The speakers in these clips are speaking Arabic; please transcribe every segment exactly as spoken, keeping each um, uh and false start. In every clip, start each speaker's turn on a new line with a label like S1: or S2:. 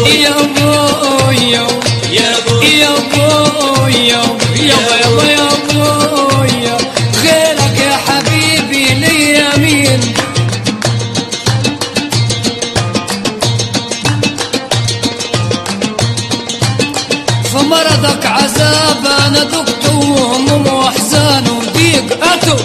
S1: بوي
S2: يا بويا
S1: يا بوي
S2: يا بويا يابا يابا يا بويا غيرك يا حبيبي ليا مين في مرضك عذاب انا دقت وهموم واحزان وضيق اتو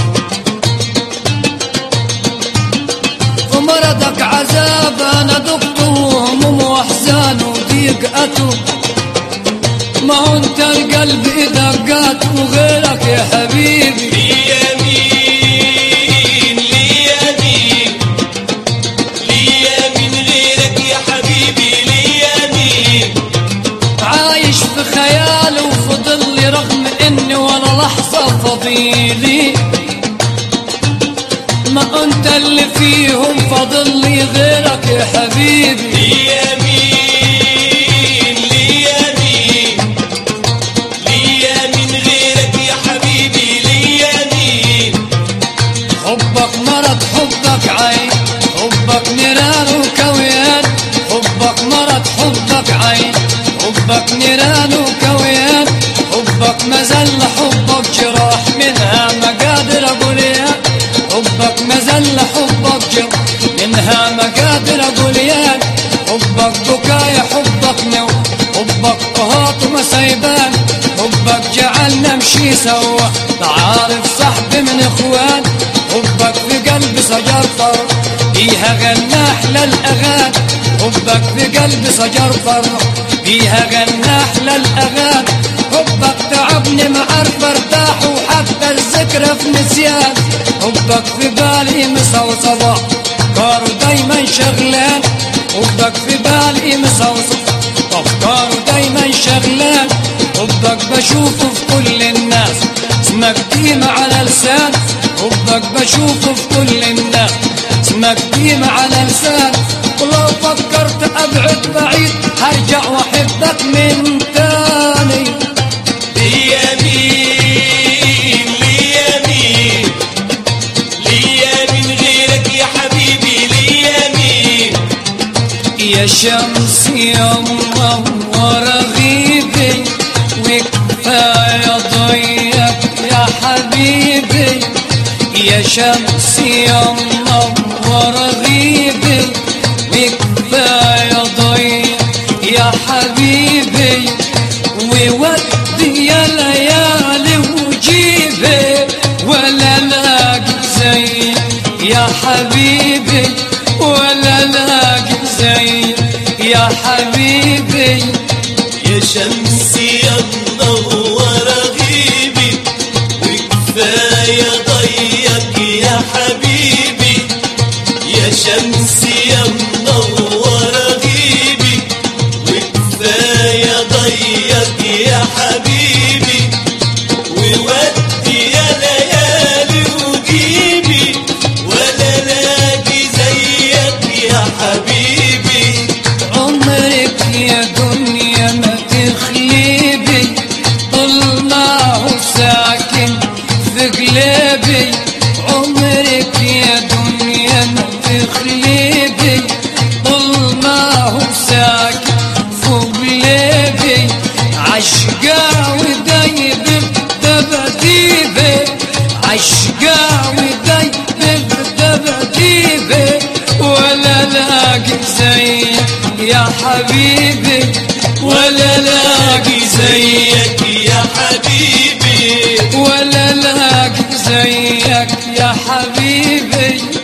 S2: في مرضك عذاب انا دقت وهموم واحزان وضيق اتو ما هو انت القلب دقات وغيرك يا حبيبي
S1: ليا مين ليا مين ليا مين غيرك يا حبيبي ليا مين
S2: عايش في خيال وفضلي رغم اني ولا لحظة فضيلي ما انت اللي فيهم فضلي غيرك يا حبيبي
S1: ليا مين ليا مين ليا مين غيرك يا حبيبي ليا مين
S2: حبك مرض حبك عين حبك نيران وكويان حبك مرض حبك عين حبك نيران وكويان حبك مزل حبك جراح منها ما قادر اقول يا حبك مزل حبك جراح منها ما قادر اقول يا حبك بكايا حبك نو حبك قهات ومسيبان حبك جعلنا نمشي سوا تعارف صاحب من اخوان حبك في قلبي سجر فرح فيها غنى احلى الاغاني حبك في قلبي سجر فرح فيها غنى احلى الاغاني حبك تعبني ما عارف ارتاح وحتى الذكرى في نسيان حبك في بالي مسا وصباح افكاره دايما شغلان حبك في بالي مسا وصباح افكاره دايما شغلان حبك بشوفه في كل الناس اسمك ديما على لسان حبك بشوفه في كل الناس اسمك ديما على لسان ولو فكرت ابعد بعيد هرجع واحبك من تاني
S1: ليا مين ليا مين ليا مين غيرك يا حبيبي ليا مين
S2: يا شمس يا منورة غيبي وكفاية ضيق يا حبيبي يا شمس يا منورة غيبي وكفاية ضيق يا حبيبي وودي يا ليالي وجيبي ولا لاقي زي يا حبيبي ولا لاقي زي يا حبيبي
S1: يا شمس يا منورة غيبي وكفاية ضيق يا حبيبي يا شمس يا منورة غيبي وكفاية ضيق يا حبيبي وودي يا ليالي وجيبي ولا لاقي زيك يا حبيبي
S2: عمرك يا دنيا ما تخليبي طول ما هو ساكن في قلبي عمرك يا دنيا ما تخليبي طول ما هو ساكن في قلبي عشقاوي دايب بدبديبي عشقاوي دايب بدبديبي ولا لاقي زيك يا حبيبي ولا لاقي زيك
S1: يا حبيبي
S2: ولا لاقي زيك يا حبيبي